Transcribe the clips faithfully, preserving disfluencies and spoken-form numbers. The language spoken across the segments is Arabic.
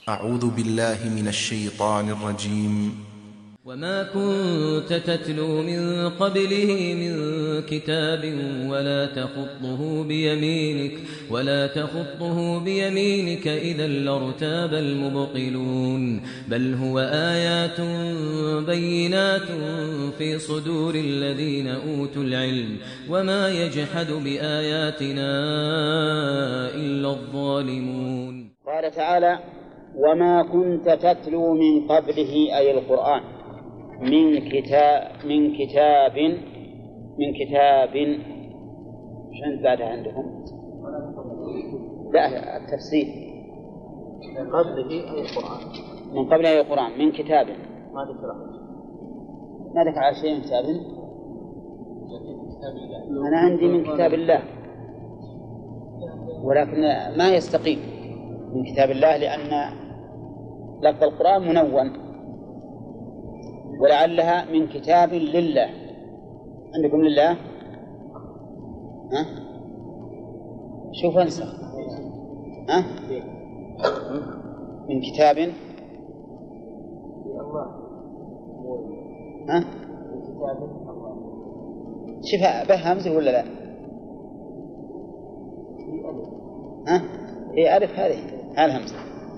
أعوذ بالله من الشيطان الرجيم. وما كنت تتلو من قبله من كتاب ولا تخطه بيمينك ولا تخطه بيمينك إذا لارتاب المبطلون بل هو آيات بينات في صدور الذين أوتوا العلم وما يجحد بآياتنا إلا الظالمون. قال تعالى: وما كنت تتلو من قبله أي القرآن من كتاب من كتاب من كتاب شنو بعدها عندهم؟ لا، التفسير من قبله أي القرآن من قبله أي القرآن من كتاب ما ذكر ما ذكر على شيء من كتاب. أنا عندي من كتاب الله، ولكن ما يستقيم من كتاب الله لأن لفظ القرآن منون، ولعلها من كتاب لله. عندكم لله؟ ها؟ شوف انسى. ها؟ من كتاب ها؟ شوف به همزة ولا لا؟ ها؟ هي ألف هذه الهمزة.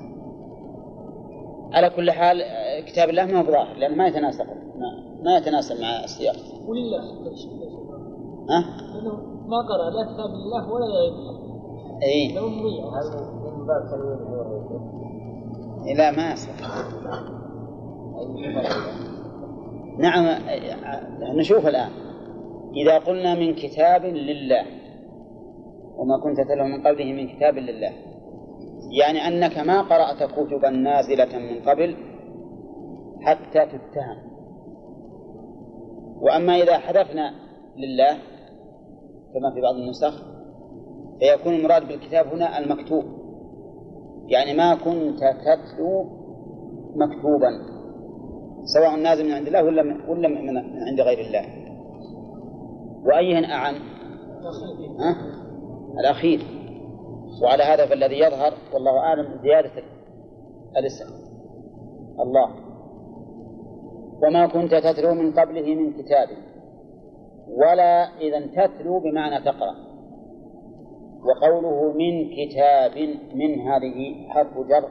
على كل حال كتاب الله ما هو ظاهر لأنه ما يتناسق ما, ما يتناسب مع السياق. ولله ها؟ ما قرأ لا كتاب الله ولا غير الله. إيه. لو مضيع من باب تنوين لا ما يصح. نعم. نشوف الآن إذا قلنا من كتاب لله وما كنت تتلو من قبله من كتاب لله، يعني أنك ما قرأت كتبا نازلة من قبل حتى تتهم. وأما إذا حذفنا لله كما في بعض النسخ فيكون المراد بالكتاب هنا المكتوب، يعني ما كنت تتلو مكتوبا سواء نازل من عند الله ولا من عند غير الله. وأيهن أعم؟ أه؟ الأخير. وعلى هذا فالذي يظهر والله أعلم زيادة الاسم الله. وما كنت تتلو من قبله من كتاب، ولا إذن تتلو بمعنى تقرأ. وقوله من كتاب من هذه حرف جر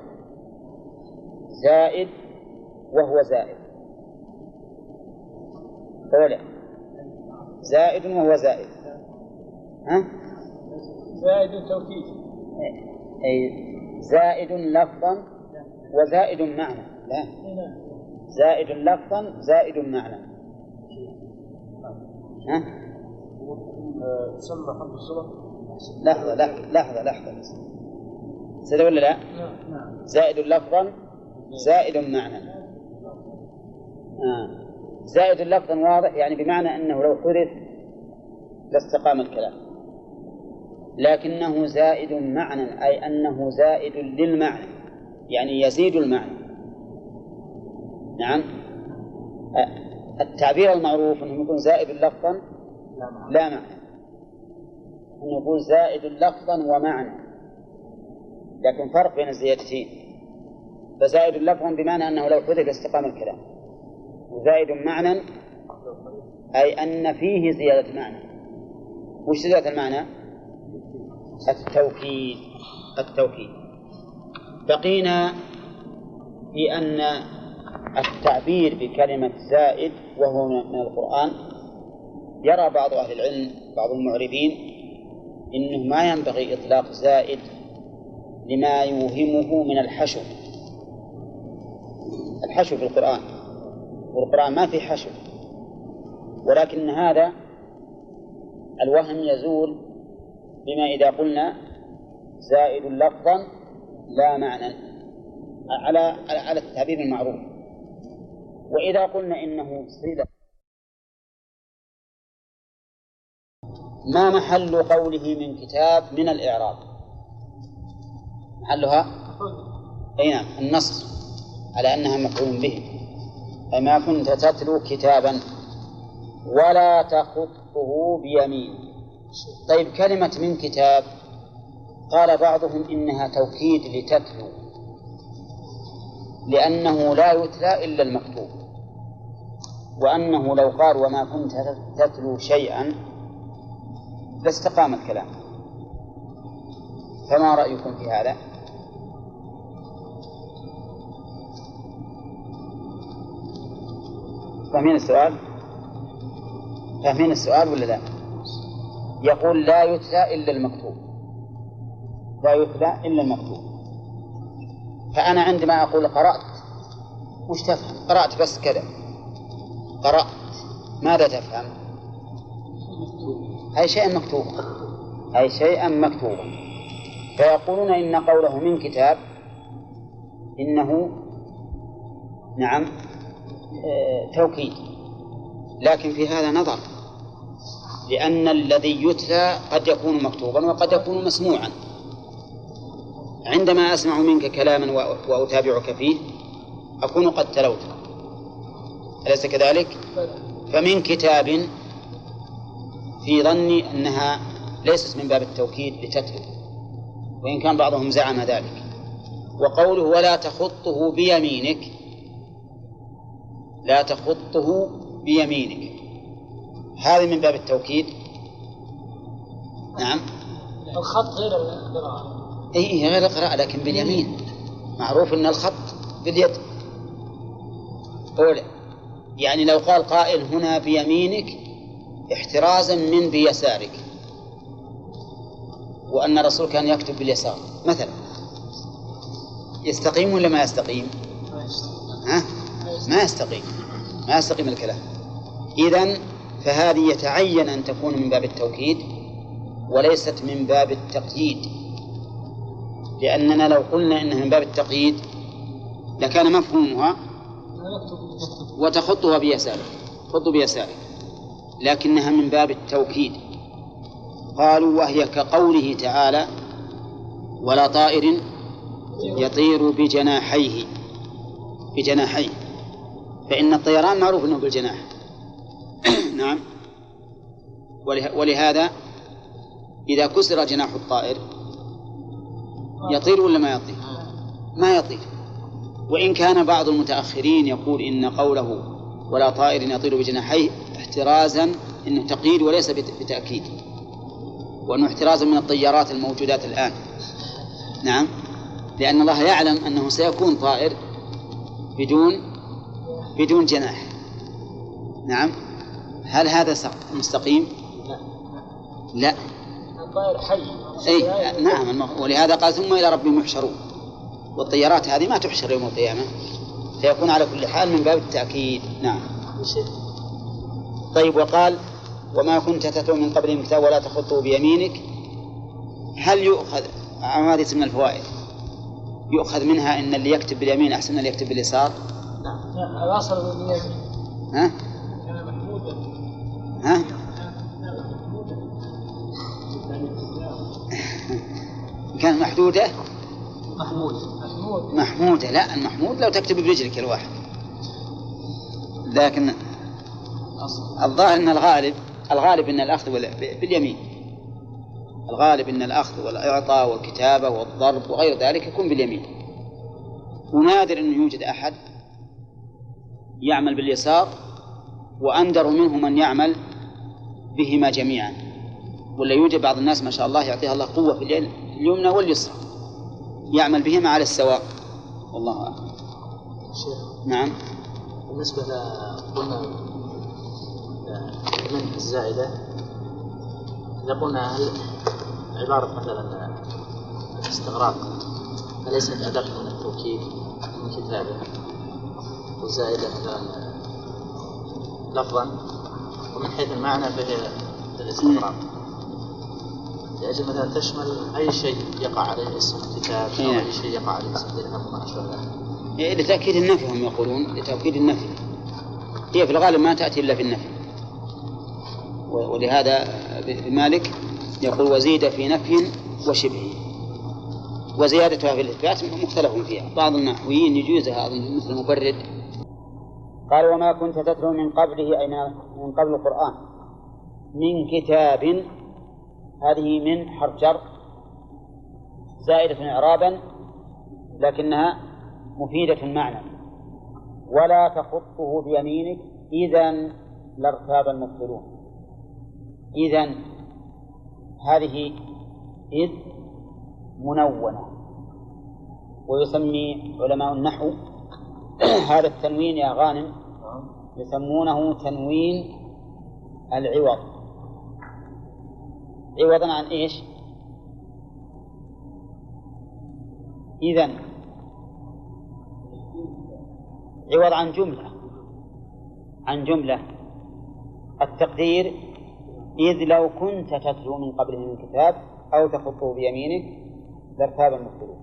زائد وهو زائد أولا زائد وهو زائد. ها؟ زائد توكيد. أي زائد لفظا وزائد معنى. لا، زائد لفظا زائد معنى. ها؟ تسمى حرف الصلة. لحظة لحظة لحظة لحظة سيدة ولا لا؟ زائد لفظا زائد معنى. آه. زائد لفظا واضح يعني بمعنى أنه لو حذف لاستقام الكلام، لكنه زائد معنى أي أنه زائد للمعنى يعني يزيد المعنى. نعم. التعبير المعروف أنه يكون زائد لفظا لا معنى، أنه يكون زائد لفظا ومعنى، لكن فرق بين الزيادتين. فزائد لفظا بمعنى أنه لو حذف استقام الكلام، وزائد معنى أي أن فيه زيادة معنى. وش زيادة المعنى؟ التوكيد. التوكيد. بقينا في أن التعبير بكلمة زائد وهو من القرآن يرى بعض أهل العلم بعض المعربين إنه ما ينبغي إطلاق زائد لما يوهمه من الحشو. الحشو في القرآن، والقرآن ما في حشو، ولكن هذا الوهم يزول بما إذا قلنا زائد لفظا لا معنى على على التعبير المعروف. وإذا قلنا إنه صلة ما محل قوله من كتاب من الإعراب؟ محلها أي نعم النص على أنها مفعول به، أي ما كنت تتلو كتابا ولا تخطه بيمين. طيب كلمة من كتاب قال بعضهم إنها توكيد لتتلو، لأنه لا يتلى إلا المكتوب، وأنه لو قال وما كنت تتلو شيئا لاستقام الكلام. فما رأيكم في هذا؟ فاهمين السؤال؟ فاهمين السؤال ولا لا؟ يقول لا يتلى إلا المكتوب، لا يتلى إلا المكتوب. فأنا عندما أقول قرأت وش تفهم؟ قرأت بس كذا، قرأت ماذا تفهم؟ أي شيء مكتوب، أي شيئا مكتوبا. فيقولون إن قوله من كتاب إنه نعم اه توكيد، لكن في هذا نظر، لأن الذي يتلى قد يكون مكتوبا وقد يكون مسموعا. عندما أسمع منك كلاما وأتابعك فيه أكون قد تلوته، أليس كذلك؟ فمن كتاب في ظني أنها ليست من باب التوكيد لتتلو، وإن كان بعضهم زعم ذلك. وقوله ولا تخطه بيمينك، لا تخطه بيمينك، هذه من باب التوكيد. نعم الخط غير القراءة. إيه غير القراءة لكن باليمين، معروف أن الخط باليد. أولا يعني لو قال قائل هنا بيمينك احترازا من بيسارك، وأن الرسول كان يكتب باليسار مثلا، يستقيم ولا ما يستقيم؟ ها؟ ما يستقيم، ما يستقيم الكلام. إذن فهذه يتعين أن تكون من باب التوكيد وليست من باب التقييد، لأننا لو قلنا إنها من باب التقييد لكان مفهومها وتخطها بيسارك، خط بيسارك، لكنها من باب التوكيد. قالوا وهي كقوله تعالى ولا طائر يطير بجناحيه، بجناحيه، فإن الطيران معروف أنه بالجناح. نعم. ولهذا إذا كسر جناح الطائر يطير ولا ما يطير؟ ما يطير. وإن كان بعض المتأخرين يقول إن قوله ولا طائر يطير بجناحيه احترازا إنه تقييد وليس بتأكيد، وأنه احترازا من الطيارات الموجودات الآن. نعم، لأن الله يعلم أنه سيكون طائر بدون بدون جناح. نعم. هل هذا مستقيم؟ لا. الطائر حي. أي نعم. ولهذا قال ثم إلى ربهم يحشرون، والطيارات هذه ما تحشر يوم القيامة، فيكون على كل حال من باب التأكيد. نعم. طيب. وقال وما كنت تتلو من قبل الكتاب ولا تخطه بيمينك، هل يؤخذ هذه من الفوائد يؤخذ منها ان اللي يكتب باليمين احسن من اللي يكتب باليسار؟ نعم. الأصل باليمين. ها؟ كان محمودا. ها؟ كان محدودة؟ محمود. محمود. محمودة. لا، المحمود لو تكتب برجلك الواحد، لكن الظاهر ان الغالب الغالب ان الاخذ باليمين، الغالب ان الاخذ والاعطاء والكتابة والضرب وغير ذلك يكون باليمين، ونادر انه يوجد احد يعمل باليسار، واندر منه من يعمل بهما جميعا. ولا يوجد بعض الناس ما شاء الله يعطيها الله قوة في اليمنى واليسرى يعمل بهما على السواء، والله أعلم. نعم. بالنسبة لقلنا من الزائدة، إذا قلنا هل عبارة مثلا الاستغراق أليست أدق من التوكيد من كتابه، والزائدة مثلا لفظا ومن حيث المعنى فهي الاستغراق، لأجل مثلا تشمل أي شيء يقع عليه اسم الكتاب أو أي شيء يقع عليه اسم الدرهم وما أشبه ذلك. لتأكيد النفي هم يقولون، لتأكيد النفي، هي في الغالب ما تأتي إلا في النفي. ولهذا مالك يقول وزيد في نفي وشبه، وزيادتها في الإثبات مختلف فيها. بعض النحويين يجوزها أظن مثل المبرد. قال وما كنت تتلو من قبله أي من قبل القرآن من كتاب، هذه من حرف جر زائدة إعرابا لكنها مفيدة معنى، ولا تخطه بيمينك إذن لارتاب المبطلون. إذن هذه إذ منونة، ويسمي علماء النحو هذا التنوين يا غانم يسمونه تنوين العوض. عوضا عن إيش؟ إذن عوض عن جملة، عن جملة. التقدير إذ لو كنت تتلو من قبله من كتاب أو تخطه بيمينك لارتاب المبطلون.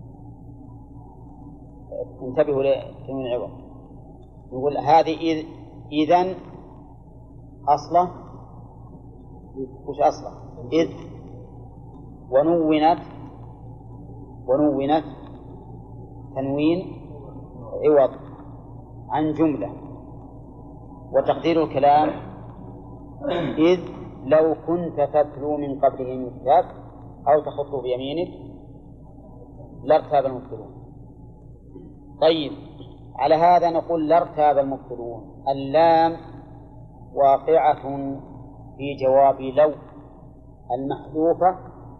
انتبهوا لتنوين العوض. نقول هذه إذ إذن أصله وش أصله؟ إذ ونونت ونونت تنوين عوض عن جملة. وتقدير الكلام إذ لو كنت تتلو من قبله من كتاب أو تخطه بيمينك لارتاب المبطلون. طيب، على هذا نقول لارتاب المبطلون. اللام واقعة في جواب لو المحذوفة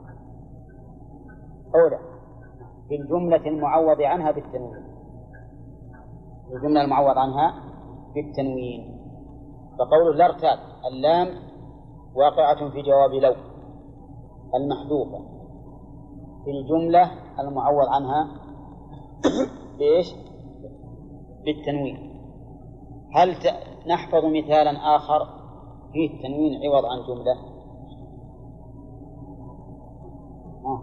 أولى في الجملة المعوض عنها بالتنوين، الجملة المعوض عنها بالتنوين. فقول لارتاب اللام واقعة في جواب لو المحذوفة في الجملة المعوض عنها بإيش؟ بالتنوين. هل نحفظ مثالا آخر فيه التنوين عوض عن جملة؟ ها؟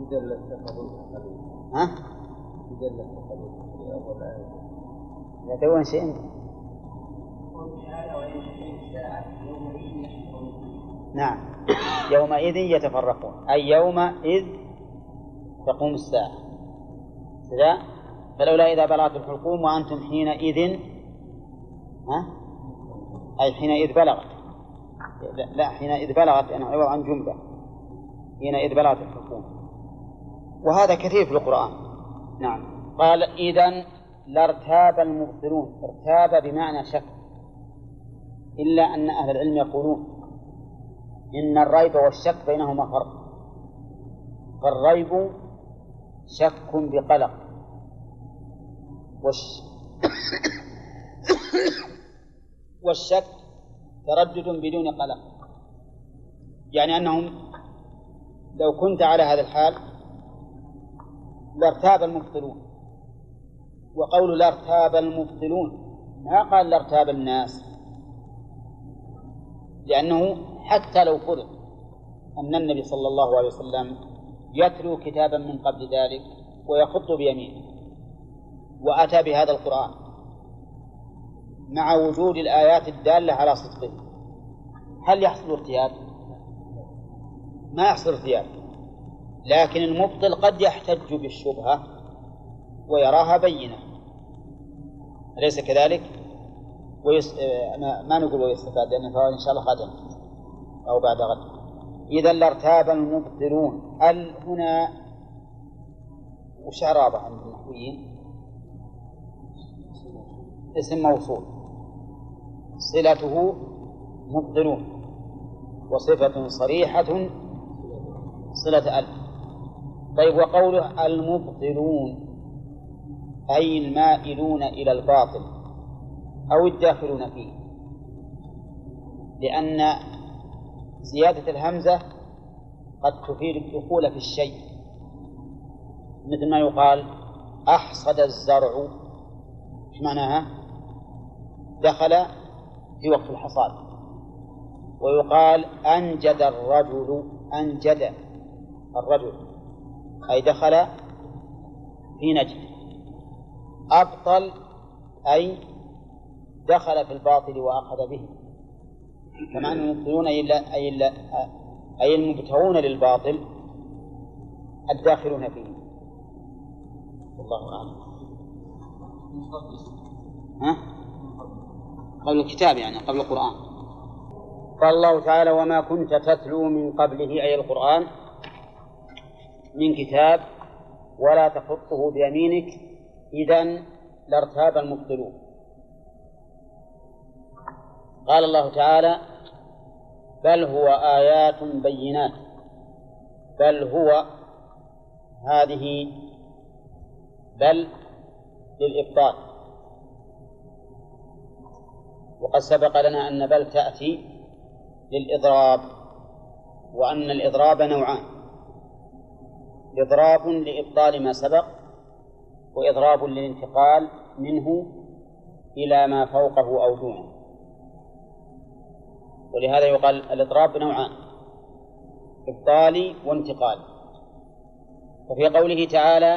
ها؟ لا تقولون شيء. نعم، يومئذ يتفرقون، أي يومئذ تقوم الساعة. كذا فلولا إذا بلغت الحلقوم وأنتم حينئذ، ها؟ أي حينئذ بلغت، لا حينئذ بلغت لأنه عوض عن جملة، حينئذ بلغت الحلقوم. وهذا كثير في القرآن. نعم. قال إذن لارتاب المبطلون. ارتاب بمعنى شك، إلا أن أهل العلم يقولون إن الريب والشك بينهما فرق. فالريب شك بقلق، والش... والشك تردد بدون قلق. يعني أنهم لو كنت على هذا الحال لارتاب المبطلون. وقول لارتاب المبطلون ما قال لارتاب الناس، لأنه حتى لو فرض أن النبي صلى الله عليه وسلم يتلو كتابا من قبل ذلك ويخط بيمينه وأتى بهذا القرآن مع وجود الآيات الدالة على صدقه، هل يحصل ارتياب؟ ما يحصل ارتياب. لكن المبطل قد يحتج بالشبهة ويراها بينة، أليس كذلك؟ ويس... ما نقول ويستفاد، لأن الفوائد إن شاء الله غدا أو بعد غد. إذا لارتاب المبطلون. ال هنا وش إعرابه عند النحويين؟ اسم موصول صلته مبطلون، وصفة صريحة صلة ال. طيب، وقوله المبطلون أي المائلون إلى الباطل أو الداخلون فيه، لأن زيادة الهمزة قد تفيد الدخول في الشيء، مثل ما يقال أحصد الزرع، إيش معناها؟ دخل في وقت الحصاد. ويقال أنجد الرجل، أنجد الرجل أي دخل في نجد. أبطل أي دخل في الباطل وأخذ به. كما أن المبطلون أي, أي, أي المبتغون للباطل الداخلون فيه. والله أعلم. ها؟ قبل الكتاب يعني قبل القرآن. قال الله تعالى وما كنت تتلو من قبله أي القرآن من كتاب ولا تخطه بيمينك إذن لارتاب المبطلون. قال الله تعالى بل هو آيات بينات. بل هو هذه بل للإبطال، وقد سبق لنا أن بل تأتي للإضراب، وأن الإضراب نوعان: إضراب لإبطال ما سبق، وإضراب للانتقال منه إلى ما فوقه أو دونه. ولهذا يقال الإضراب نوعان: إبطالي وانتقالي. وفي قوله تعالى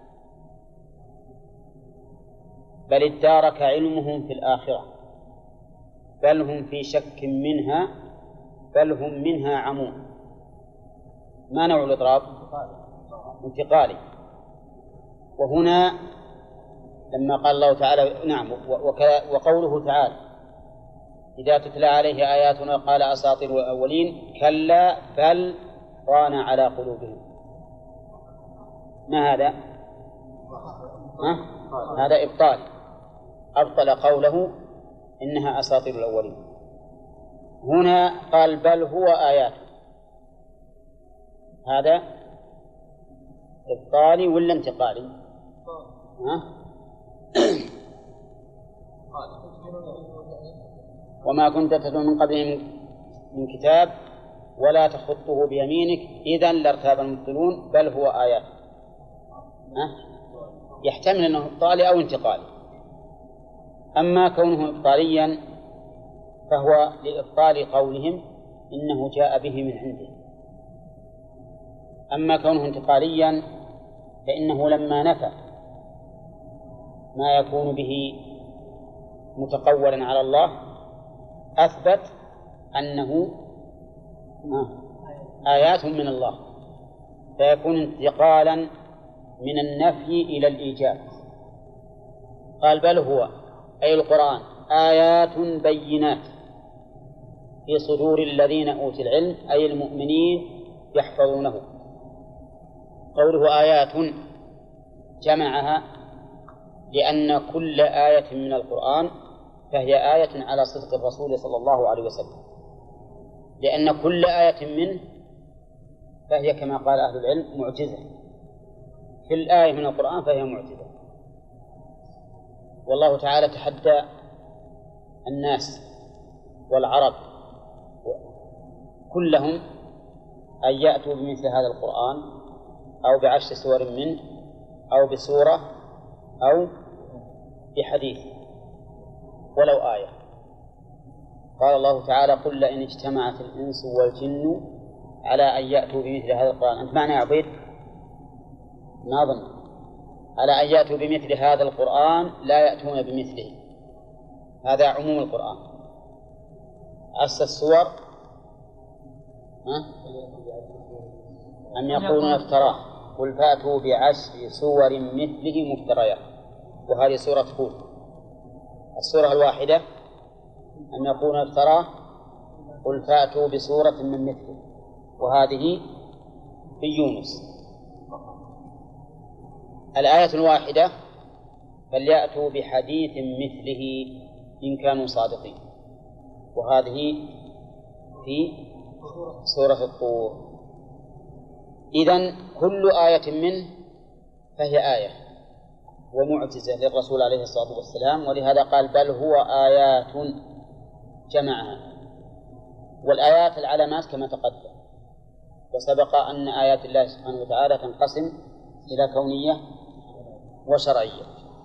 بل ادارك علمهم في الآخرة بل هم في شك منها بل هم منها عمون، ما نوع الإضراب؟ انتقالي. وهنا لما قال الله تعالى نعم وقوله تعالى إذا تتلى عليه آياتنا قال أساطير الأولين كلا بل ران على قلوبهم. ما هذا؟ ها؟ هذا إبطال، أبطل قوله إنها أساطير الأولين. هنا قال بل هو آيات، هذا إبطالي ولا انتقالي؟ ها؟ وما كنت تتلو من قبله من كتاب ولا تخطه بيمينك إذن لارتاب المبطلون بل هو آيات. ها؟ يحتمل أنه إبطالي أو انتقالي. أما كونه إبطاليا فهو لإبطال قولهم إنه جاء به من عنده. أما كونه انتقاليا فإنه لما نفى ما يكون به متقولا على الله أثبت أنه آيات من الله، فيكون انتقالا من النفي إلى الإيجاب. قال بل هو أي القرآن آيات بينات في صدور الذين أوتوا العلم أي المؤمنين يحفظونه. قوله آيات جمعها لأن كل آية من القرآن فهي آية على صدق الرسول صلى الله عليه وسلم، لأن كل آية منه فهي كما قال أهل العلم معجزة. كل آية من القرآن فهي معجزة. والله تعالى تحدى الناس والعرب كلهم أن يأتوا بمثل هذا القرآن أو بعشر سور منه أو بسورة أو بحديث ولو آية. قال الله تعالى قل لئن اجتمعت الإنس والجن على أن يأتوا بمثل هذا القرآن. أنت معنى يا عبيد؟ ما ظن على أن يأتوا بمثل هذا القرآن لا يأتون بمثله. هذا عموم القرآن. عسى السور أم يقولون افتراه قل فأتوا بعشر سور مثله مفتريات. وهذه سورة هود. السورة الواحدة أم يقولون افتراه قل فأتوا بسورة من مثله، وهذه في يونس. الآية الواحدة فليأتوا بحديث مثله إن كانوا صادقين، وهذه في سورة الطور. إذن كل آية منه فهي آية ومعجزة للرسول عليه الصلاة والسلام، ولهذا قال بل هو آيات جمعها. والآيات العلامات كما تقدم، وسبق أن آيات الله سبحانه وتعالى تنقسم إلى كونية وشرعية.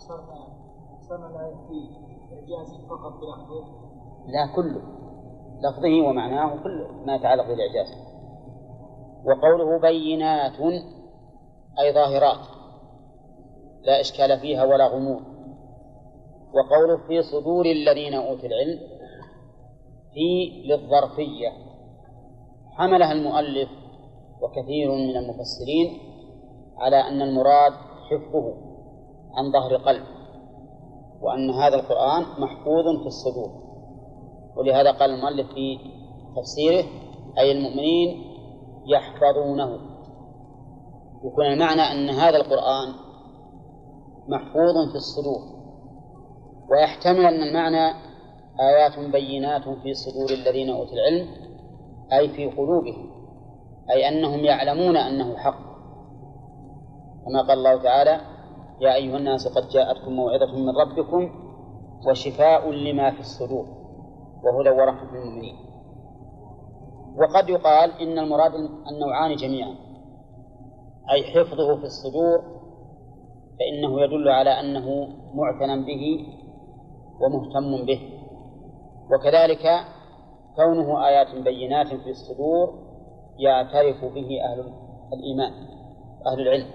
لا كله لفظه ومعناه كل ما يتعلق بالإعجاز. وقوله بينات أي ظاهرات لا إشكال فيها ولا غموض. وقوله في صدور الذين أوتوا العلم في للظرفية حملها المؤلف وكثير من المفسرين على أن المراد حفظه عن ظهر قلب، وأن هذا القرآن محفوظ في الصدور. ولهذا قال المؤلف في تفسيره أي المؤمنين يحفظونه. يكون المعنى أن هذا القرآن محفوظ في الصدور، ويحتمل أن المعنى آيات بينات في صدور الذين أوتوا العلم أي في قلوبهم، أي أنهم يعلمون أنه حق، كما قال الله تعالى: يا أيها الناس قد جاءتكم موعظة من ربكم وشفاء لما في الصدور وهدى ورحمة للمؤمنين. وقد يقال إن المراد النوعان جميعا، أي حفظه في الصدور فإنه يدل على أنه معتنى به ومهتم به، وكذلك كونه آيات بينات في الصدور يعترف به أهل الإيمان أهل العلم.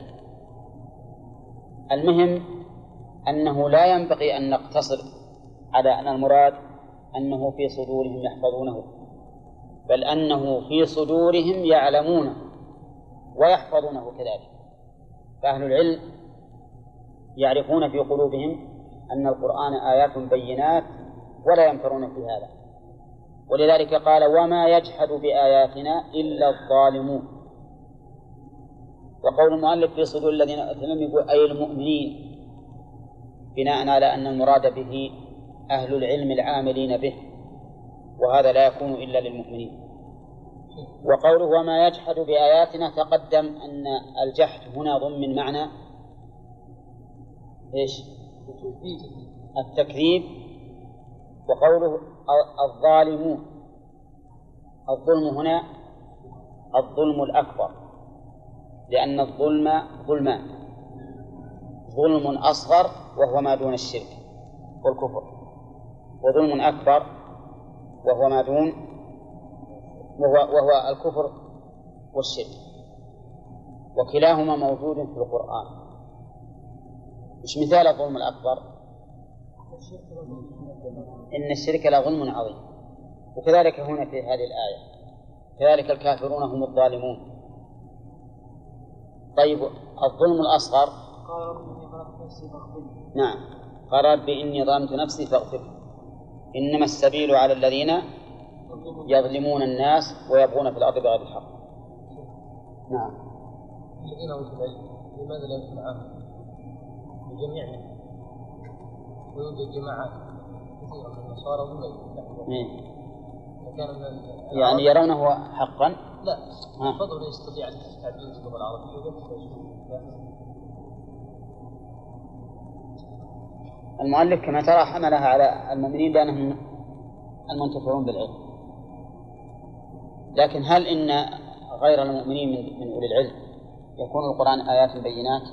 المهم أنه لا ينبغي أن نقتصر على أن المراد أنه في صدورهم يحفظونه، بل أنه في صدورهم يعلمونه ويحفظونه كذلك. فأهل العلم يعرفون في قلوبهم أن القرآن آيات بينات ولا ينكرون في هذا، ولذلك قال: وما يجحد بآياتنا إلا الظالمون. وقول المؤلف في صدور الذين أتمم يقول أي المؤمنين، بناء على أن المراد به أهل العلم العاملين به، وهذا لا يكون إلا للمؤمنين. وقوله وما يجحد بآياتنا تقدم أن الجحد هنا ضمن معنى إيش؟ التكذيب. وقوله الظالمون، الظلم هنا الظلم الأكبر، لأن الظلم ظلمان: ظلم أصغر وهو ما دون الشرك والكفر، وظلم أكبر وهو ما دون وهو, وهو الكفر والشرك، وكلاهما موجود في القرآن. مش مثال الظلم الأكبر؟ إن الشرك لظلم عظيم. وكذلك هنا في هذه الآية كذلك الكافرون هم الظالمون. طيب الظلم الأصغر نعم قال رب إني ظلمت نفسي فاغفر. إنما السبيل على الذين يظلمون الناس ويبغون في الأرض بغير الحق. نعم. الذين أوتوا العلم لماذا لا يكون عاما بجميع منهم؟ ويوجد جماعات كثيرة من النصارى ومن المسلمين يعني يرونه حقا؟ لا، الفضل يستطيع أن يستعمل اللغة العربية ويكتب. المؤلف كما ترى حملها على المؤمنين لأنهم المنتفعون بالعلم، لكن هل إن غير المؤمنين من أولي العلم يكون القرآن آيات بينات؟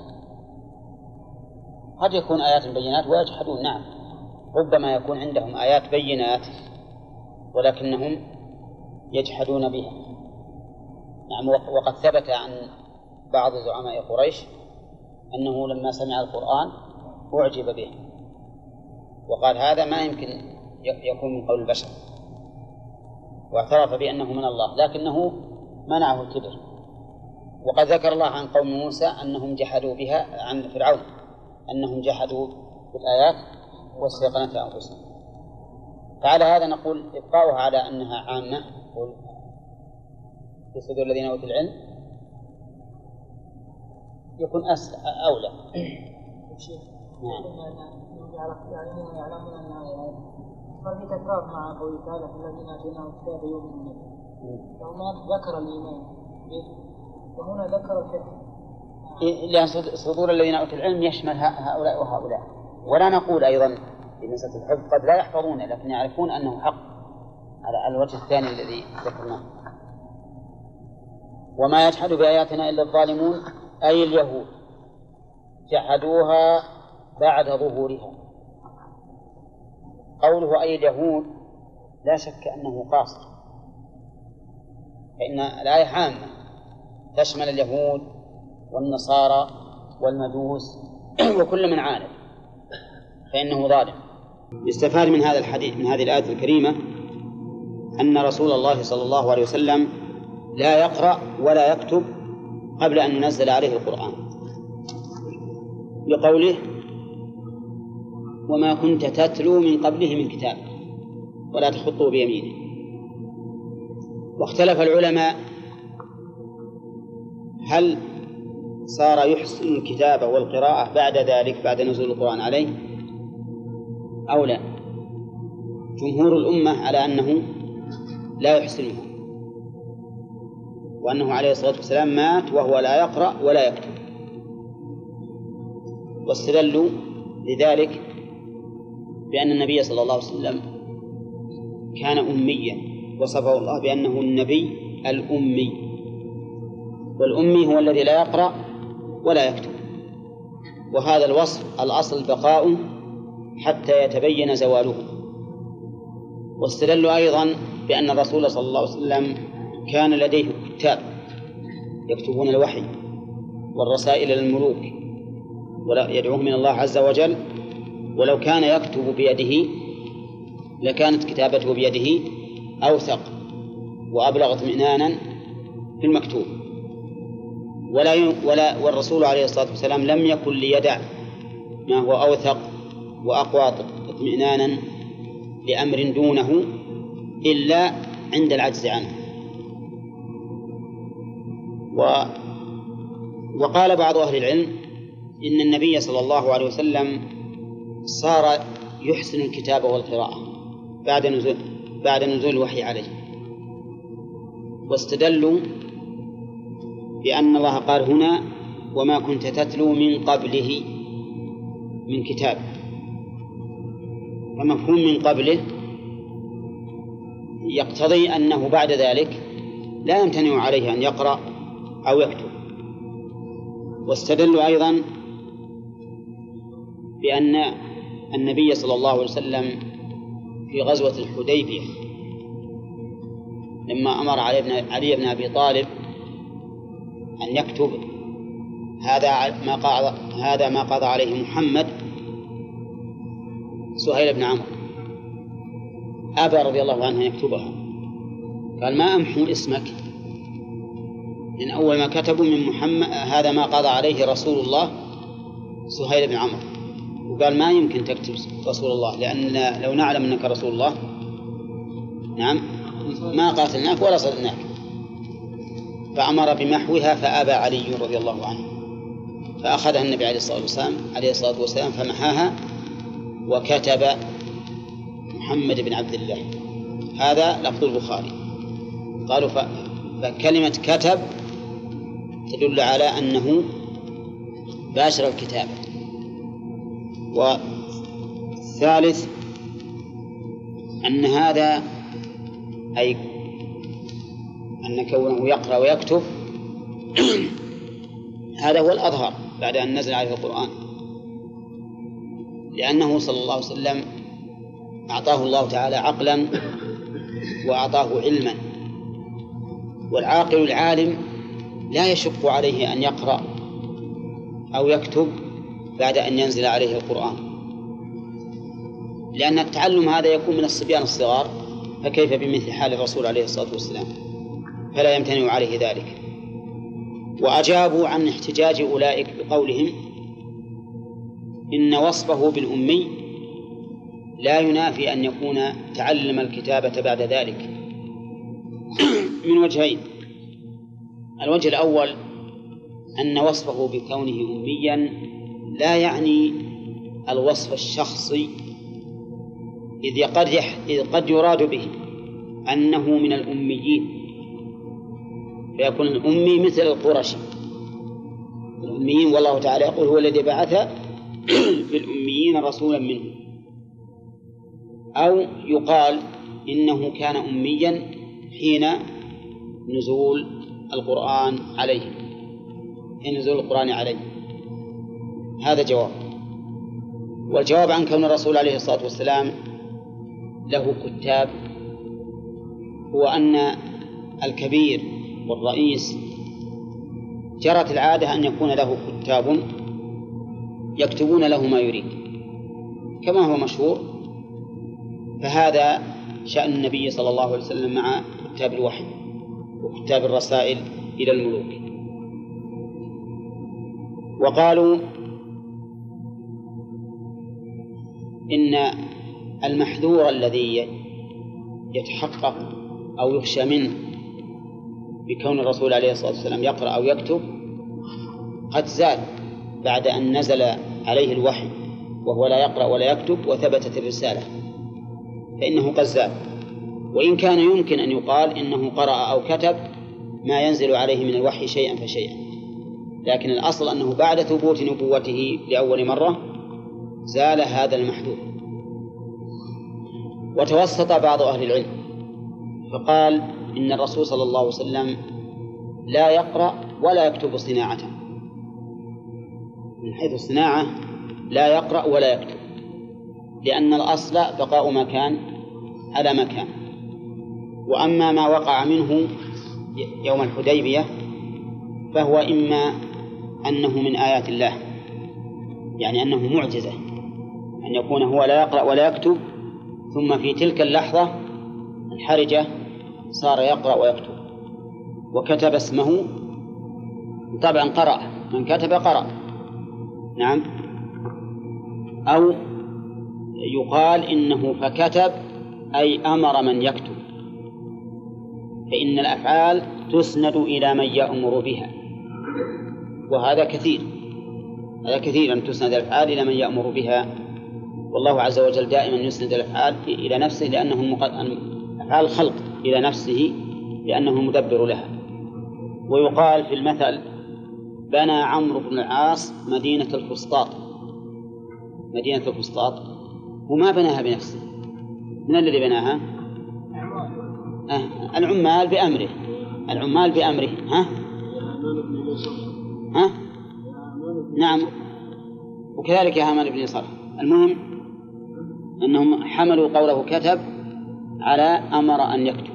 قد يكون آيات بينات ويجحدون، نعم، ربما يكون عندهم آيات بينات ولكنهم يجحدون بها. نعم. وقد ثبت عن بعض زعماء قريش أنه لما سمع القرآن أعجب به وقال هذا ما يمكن يكون من قول البشر، واعترف بأنه من الله، لكنه منعه الكبر. وقد ذكر الله عن قوم موسى أنهم جحدوا بها، عن فرعون أنهم جحدوا بالآيات واستيقنتها أنفسهم. فعلى هذا نقول إبقاؤها على أنها عامة في صدور الذين أوتوا العلم يكون أولى. نعم. يعني يعلمون أنها ففي تكرار مع قوله تعالى الذين آتيناهم الكتاب يؤمنون به، وهنا ذكر الإيمان وهنا ذكر الحفظ، لأن صدور الذين أوتوا العلم يشمل هؤلاء وهؤلاء. ولا نقول أيضا في مسألة الحفظ قد لا يحفظونه لكن يعرفون أنه حق على الوجه الثاني الذي ذكرناه. وما يجحد بآياتنا إلا الظالمون أي اليهود جحدوها بعد ظهورها. قوله أي اليهود لا شك أنه قاصر، فإن الآية عامة تشمل اليهود والنصارى والمجوس وكل من عاند فإنه ظالم. يستفاد من هذا الحديث من هذه الآية الكريمة أن رسول الله صلى الله عليه وسلم لا يقرأ ولا يكتب قبل أن ينزل عليه القرآن، بقوله وما كنت تتلو من قبله من كتاب ولا تخطه بيمينه. واختلف العلماء هل صار يحسن الكتابة والقراءة بعد ذلك بعد نزول القرآن عليه أو لا؟ جمهور الأمة على أنه لا يحسنها، وأنه عليه الصلاة والسلام مات وهو لا يقرأ ولا يكتب، واستدلوا لذلك بأن النبي صلى الله عليه وسلم كان أميا، وصفه الله بأنه النبي الأمي، والأمي هو الذي لا يقرأ ولا يكتب، وهذا الوصف الأصل بقاؤه حتى يتبين زواله. واستدلوا أيضا بأن الرسول صلى الله عليه وسلم كان لديه كتاب يكتبون الوحي والرسائل للملوك ولا يدعوهم من الله عز وجل، ولو كان يكتب بيده لكانت كتابته بيده أوثق وأبلغ اطمئنانا في المكتوب، ولا ولا والرسول عليه الصلاة والسلام لم يكن ليدع ما هو أوثق وأقوى اطمئنانا لأمر دونه إلا عند العجز عنه. و وقال بعض أهل العلم إن النبي صلى الله عليه وسلم صار يحسن الكتابة والقراءة بعد نزول بعد نزول الوحي عليه، واستدلوا بأن الله قال هنا وما كنت تتلو من قبله من كتاب، فمفهوم من قبله يقتضي أنه بعد ذلك لا يمتنع عليه أن يقرأ أو يكتب. واستدلوا أيضا بأن النبي صلى الله عليه وسلم في غزوة الحديبية لما أمر علي بن أبي طالب أن يكتب هذا ما قضى هذا ما قضى عليه محمد سهيل بن عمرو، أبى رضي الله عنه أن يكتبها، قال ما أمحو اسمك، من أول ما كتبوا من محمد هذا ما قضى عليه رسول الله سهيل بن عمرو، وقال ما يمكن تكتب رسول الله، لأن لو نعلم أنك رسول الله نعم ما قاتلناك ولا صدناك، فأمر بمحوها فأبى علي رضي الله عنه، فأخذها النبي عليه الصلاة والسلام عليه الصلاة والسلام فمحاها وكتب محمد بن عبد الله. هذا لفظ البخاري. قالوا فكلمة كتب تدل على أنه باشر الكتابة. والثالث أن هذا أي أن كونه يقرأ ويكتب هذا هو الأظهر بعد أن نزل عليه القرآن، لأنه صلى الله عليه وسلم أعطاه الله تعالى عقلا وأعطاه علما، والعاقل العالم لا يشق عليه أن يقرأ أو يكتب بعد أن ينزل عليه القرآن، لأن التعلم هذا يكون من الصبيان الصغار، فكيف بمثل حال الرسول عليه الصلاة والسلام، فلا يمتنع عليه ذلك. وأجابوا عن احتجاج أولئك بقولهم إن وصفه بالأمي لا ينافي أن يكون تعلم الكتابة بعد ذلك من وجهين. الوجه الأول أن وصفه بكونه أميا لا يعني الوصف الشخصي، إذ قد, إذ قد يراد به أنه من الأميين، فيكون الأمي مثل القرشي الأميين، والله تعالى يقول هو الذي بعث في الأميين رسولا منهم، أو يقال إنه كان أميا حين نزول القرآن عليه حين نزول القرآن عليه. هذا جواب. والجواب عن كون الرسول عليه الصلاة والسلام له كتاب هو أن الكبير والرئيس جرت العادة أن يكون له كتاب يكتبون له ما يريد كما هو مشهور، فهذا شأن النبي صلى الله عليه وسلم مع كتاب الوحي وكتاب الرسائل إلى الملوك. وقالوا إن المحذور الذي يتحقق أو يخشى منه بكون الرسول عليه الصلاة والسلام يقرأ أو يكتب قد زال بعد أن نزل عليه الوحي وهو لا يقرأ ولا يكتب وثبتت الرسالة فإنه قد زال. وإن كان يمكن أن يقال إنه قرأ أو كتب ما ينزل عليه من الوحي شيئا فشيئا، لكن الأصل أنه بعد ثبوت نبوته لأول مرة زال هذا المحذور. وتوسط بعض أهل العلم فقال إن الرسول صلى الله عليه وسلم لا يقرأ ولا يكتب صناعة، من حيث الصناعة لا يقرأ ولا يكتب، لأن الأصل بقاء مكان على مكان. وأما ما وقع منه يوم الحديبية فهو إما أنه من آيات الله، يعني أنه معجزة أن يكون هو لا يقرأ ولا يكتب ثم في تلك اللحظة الحرجة صار يقرأ ويكتب وكتب اسمه. طبعا قرأ، من كتب قرأ، نعم. أو يقال إنه فكتب أي أمر من يكتب، فإن الأفعال تسند إلى من يأمر بها، وهذا كثير، هذا كثير أن تسند الأفعال إلى من يأمر بها، والله عز وجل دائما يسند الأفعال إلى نفسه لأنه أفعال الخلق إلى نفسه لأنه المدبر لها. ويقال في المثل بنى عمرو بن العاص مدينة الفسطاط، مدينة الفسطاط وما بناها بنفسه، من الذي بناها؟ آه. العمال بأمره، العمال بأمره. ها؟ ها؟ نعم، وكذلك هامان بن صالح. المهم أنهم حملوا قوله كتب على أمر أن يكتب.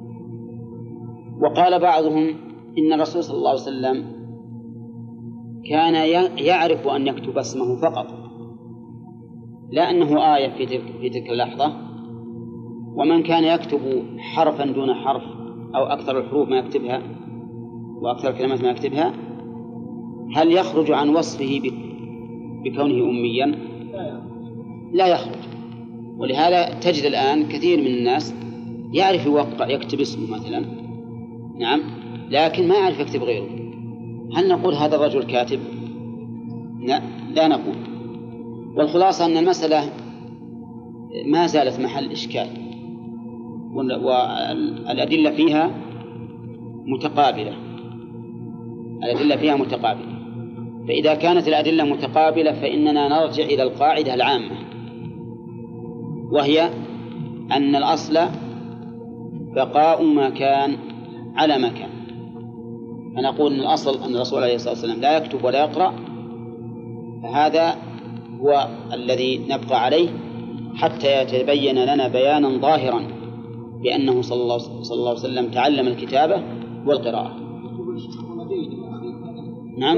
وقال بعضهم إن الرسول صلى الله عليه وسلم كان يعرف أن يكتب اسمه فقط، لا أنه آية في تلك, في تلك اللحظة. ومن كان يكتب حرفا دون حرف أو أكثر الحروف ما يكتبها وأكثر الكلمات ما يكتبها، هل يخرج عن وصفه بكونه أميا؟ لا يخرج. ولهذا تجد الآن كثير من الناس يعرف يوقع يكتب اسمه مثلا، نعم، لكن ما يعرف يكتب غيره. هل نقول هذا الرجل كاتب؟ لا، لا نقول. والخلاصة أن المسألة ما زالت محل إشكال، والأدلة فيها متقابلة، الأدلة فيها متقابلة. فإذا كانت الأدلة متقابلة فإننا نرجع إلى القاعدة العامة، وهي أن الأصل بقاء ما كان على مكان. فنقول أن الأصل أن الرسول عليه الصلاة والسلام لا يكتب ولا يقرأ، فهذا هو الذي نبقى عليه حتى يتبين لنا بيانا ظاهرا بأنه صلى الله, صلى الله عليه وسلم تعلم الكتابة والقراءة. نعم.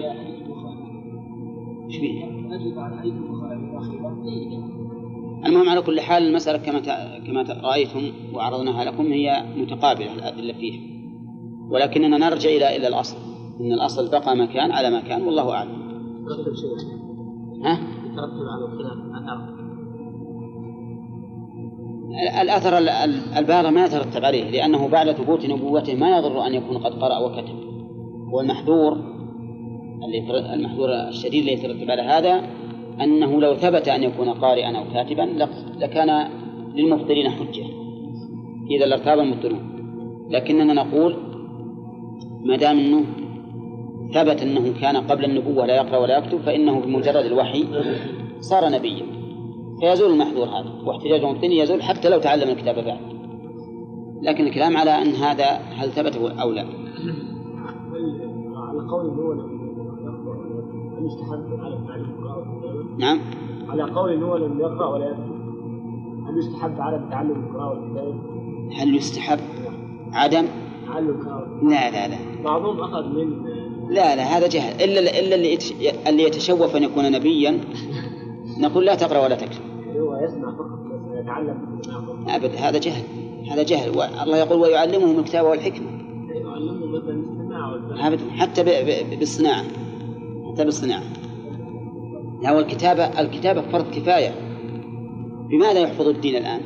المهم على كل حال المسألة كما كما رأيتم وعرضناها لكم هي متقابلة الأدلة فيها، ولكننا نرجع إلى إلى الأصل، إن الأصل بقى مكان على مكان، والله أعلم. ها؟ يترتب على الخلاف الأثر الباغي ما يترتب عليه، لأنه بعد ثبوت نبوته ما يضر أن يكون قد قرأ وكتب. والمحذور المحذور الشديد الذي يترتب على هذا أنه لو ثبت أن يكون قارئا أو كاتبا لكان للمفطرين حجة، إذا لارتاب المفطرون. لكننا نقول ما دام أنه ثبت أنه كان قبل النبوة لا يقرأ ولا يكتب فإنه بمجرد الوحي صار نبيا، فيزول المحذور هذا، واحتجاج المفطرين يزول حتى لو تعلم الكتاب بعد. لكن الكلام على أن هذا هل ثبت أو لا. على قول هو لم يستحب على تعلم القراءة والكتابة. نعم. على قول هو لم يقرأ ولا يكتب، هل يستحب على تعلم القراءة والكتابة؟ هل يستحب عدم؟ تعلم القراءة. لا لا لا. بعضهم أخذ من. لا لا هذا جهل، إلا إلا اللي اللي يتشوف أن يكون نبيا نقول لا تقرأ ولا تكتب. هو يسمع فقط يتعلم. أبد هذا جهل، هذا جهل. والله يقول ويعلمهم الكتاب والحكمة. يعلمهم مثلا الاستماع والفهم. أبد حتى بالصناعة، حتى بالصناعة. هو الكتابة الكتابة فرض كفاية. بماذا يحفظ الدين الآن؟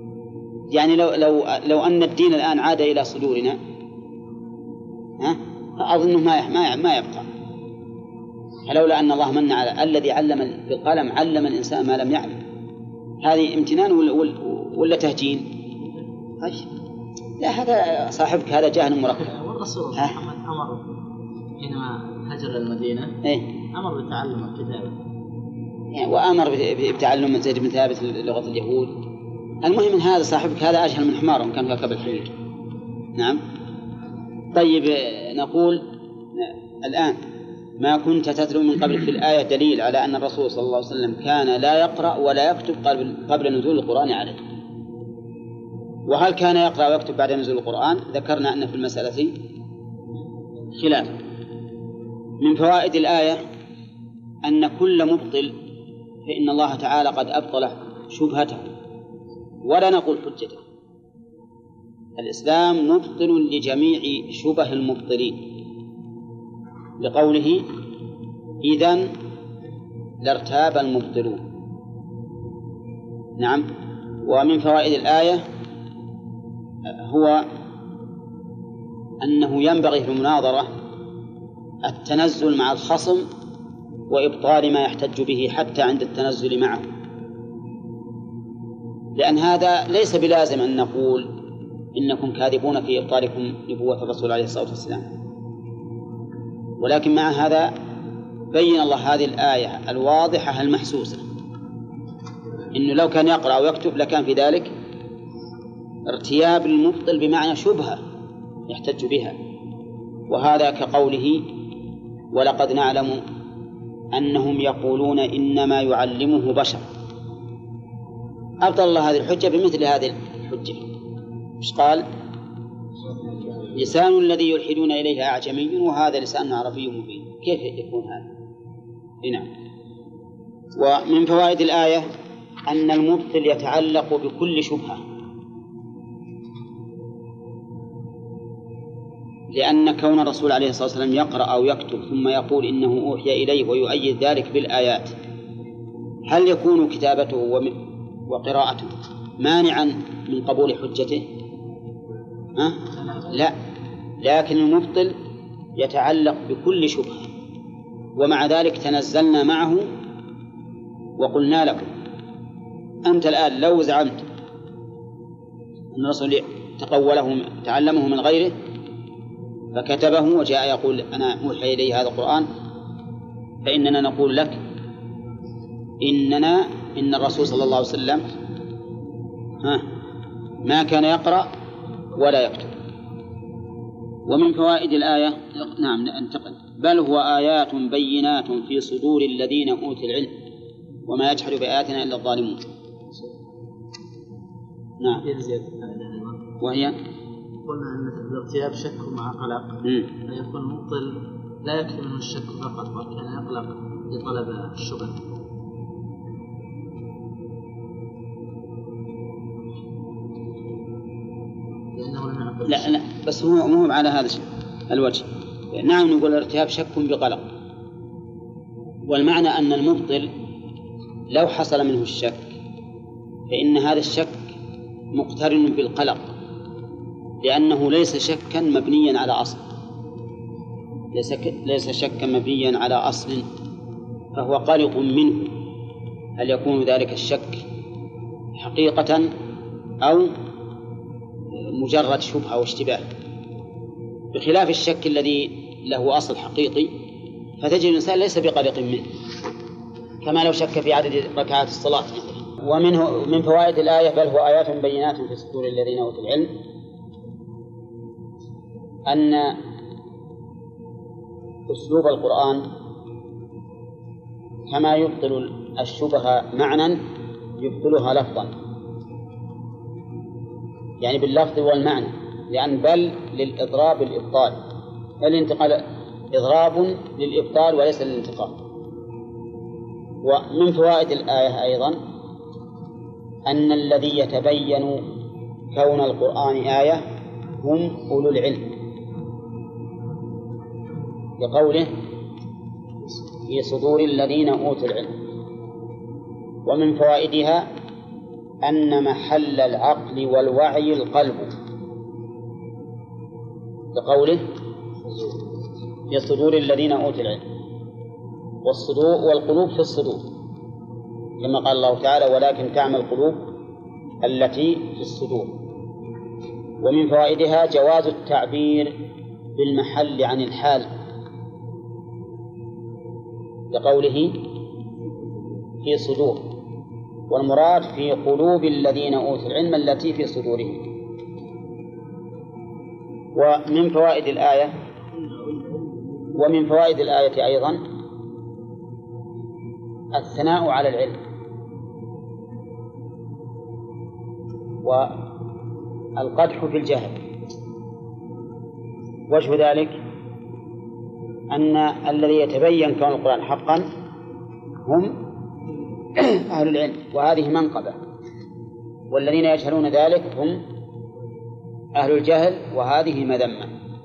يعني لو لو لو أن الدين الآن عاد إلى صدورنا، ها أظنه ما ما ما يبقى. فلولا أن الله من على الذي علم بالقلم علم الإنسان ما لم يعلم، هذه امتنان ولا, ولا تهجين؟ لا، هذا صاحبك هذا جاهل مركب. والرسول محمد أمر حينما هجر المدينة إيه؟ أمر بتعلم الكتابة يعني وأمر بتعلم زيد بن ثابت لغة اليهود. المهم من هذا صاحبك هذا أجهل من حمار وكان كركب الحمير. نعم. طيب نقول الآن ما كنت تتلو من قبل في الآية دليل على أن الرسول صلى الله عليه وسلم كان لا يقرأ ولا يكتب قبل نزول القرآن عليه. وهل كان يقرأ ويكتب بعد نزول القرآن؟ ذكرنا أن في المسألة خلاف. من فوائد الآية أن كل مبطل فإن الله تعالى قد أبطل شبهته ولا نقول حجته. الإسلام مبطل لجميع شبه المبطلين لقوله إذن لارتاب المبطلون. نعم. ومن فوائد الآية هو أنه ينبغي في المناظرة التنزل مع الخصم وإبطال ما يحتج به حتى عند التنزل معه، لأن هذا ليس بلازم أن نقول إنكم كاذبون في إبطالكم نبوة الرسول عليه الصلاة والسلام، ولكن مع هذا بين الله هذه الآية الواضحة المحسوسة إنه لو كان يقرأ ويكتب لكان في ذلك ارتياب المبطل بمعنى شبهة يحتج بها. وهذا كقوله ولقد نعلم أنهم يقولون إنما يعلمه بشر. أبطل الله هذه الحجة بمثل هذه الحجة. مش قال لسان الذي يلحدون إليه أعجمي وهذا لسان عربي مبين، كيف يكون هذا؟ نعم. ومن فوائد الآية أن المبطل يتعلق بكل شبهة، لأن كون الرسول عليه الصلاة والسلام يقرأ أو يكتب ثم يقول إنه أوحي إليه ويؤيد ذلك بالآيات، هل يكون كتابته وقراءته مانعا من قبول حجته؟ ها؟ لا، لكن المبطل يتعلق بكل شبهة. ومع ذلك تنزلنا معه وقلنا لكم أنت الآن لو زعمت أن الرسول تقوله تعلمه من غيره فكتبه وجاء يقول أنا أوحي إلي هذا القرآن، فإننا نقول لك إننا إن الرسول صلى الله عليه وسلم ها ما كان يقرأ ولا يكتب. ومن فوائد الآية نعم ننتقل بل هو آيات بينات في صدور الذين أوتوا العلم وما يجحد بآياتنا إلا الظالمون. نعم. وهي قلنا أن الارتياب شك مع قلق، فيكون مبطل لا يكفي منه الشك فقط بل كان يقلق لطلب الشبه. لا لا بس هو مهم على هذا الوجه. نعم نقول الارتياب شك بقلق، والمعنى أن المبطل لو حصل منه الشك فإن هذا الشك مقترن بالقلق، لأنه ليس شكا مبنيا على أصل، ليس ليس شكا مبنيا على أصل، فهو قلق منه هل يكون ذلك الشك حقيقة أو مجرد شبهة واشتباه، بخلاف الشك الذي له أصل حقيقي فتجد الإنسان ليس بقلق منه، كما لو شك في عدد ركعات الصلاة. ومنه من فوائد الآية بل هو آيات بينات في صدور الذين أوتوا العلم أن أسلوب القرآن كما يبطل الشبهة معنى يبطلها لفظا، يعني باللفظ والمعنى، لأن بل للإضراب الإبطال، الانتقال إضراب للإبطال وليس للانتقال. ومن فوائد الآية أيضا أن الذي يتبين كون القرآن آية هم أولو العلم، لقوله في صدور الذين أوتوا العلم. ومن فوائدها أن محل العقل والوعي القلب، لقوله في صدور الذين أوتوا العلم، والصدور والقلوب في الصدور كما قال الله تعالى ولكن تعمى القلوب التي في الصدور. ومن فوائدها جواز التعبير بالمحل عن الحال لقوله في صدور، والمراد في قلوب الذين أوتوا العلم التي في صدورهم. ومن فوائد الآية ومن فوائد الآية أيضا الثناء على العلم، والقدح في الجهل. وجه ذلك أن الذي يتبين كون القرآن حقا هم أهل العلم، وهذه منقبة، والذين يجهلون ذلك هم أهل الجهل، وهذه مذمة.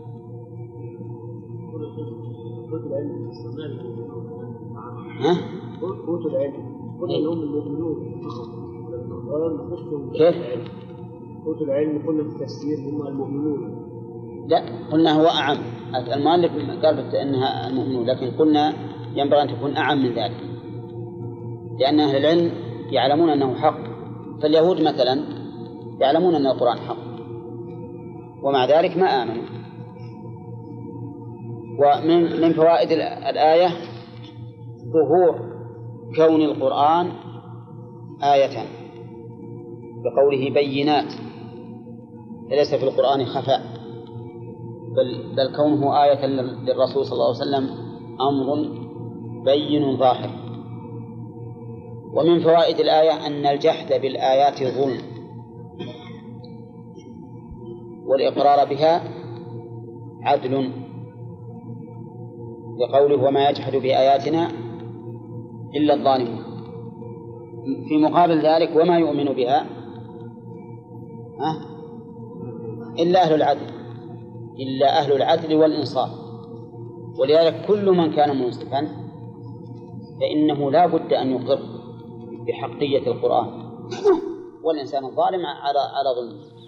ها؟ أوتوا العلم قلنا لهم المؤمنون كيف؟ أوتوا العلم قلنا في التفسير هم المؤمنون. لا، قلنا هو أعم. المؤلف قال أنها المؤمنون، لكن قلنا ينبغي أن تكون أعم من ذلك، لأن أهل العلم يعلمون أنه حق. فاليهود مثلا يعلمون أن القرآن حق ومع ذلك ما آمنوا. ومن من فوائد الآية ظهور كون القرآن آية بقوله بينات، ليس في القرآن خفاء، بل, بل كونه آية للرسول صلى الله عليه وسلم أمر بين ظاهر. ومن فوائد الآية أن الجحد بالآيات ظلم، والإقرار بها عدل، لقوله وما يجحد بآياتنا إلا الظالمون. في مقابل ذلك وما يؤمن بها إلا أهل العدل إلا أهل العدل والإنصاف. ولذلك كل من كان منصفا فإنه لا بد أن يقر بحقية القرآن، والإنسان الظالم على على ظلمه.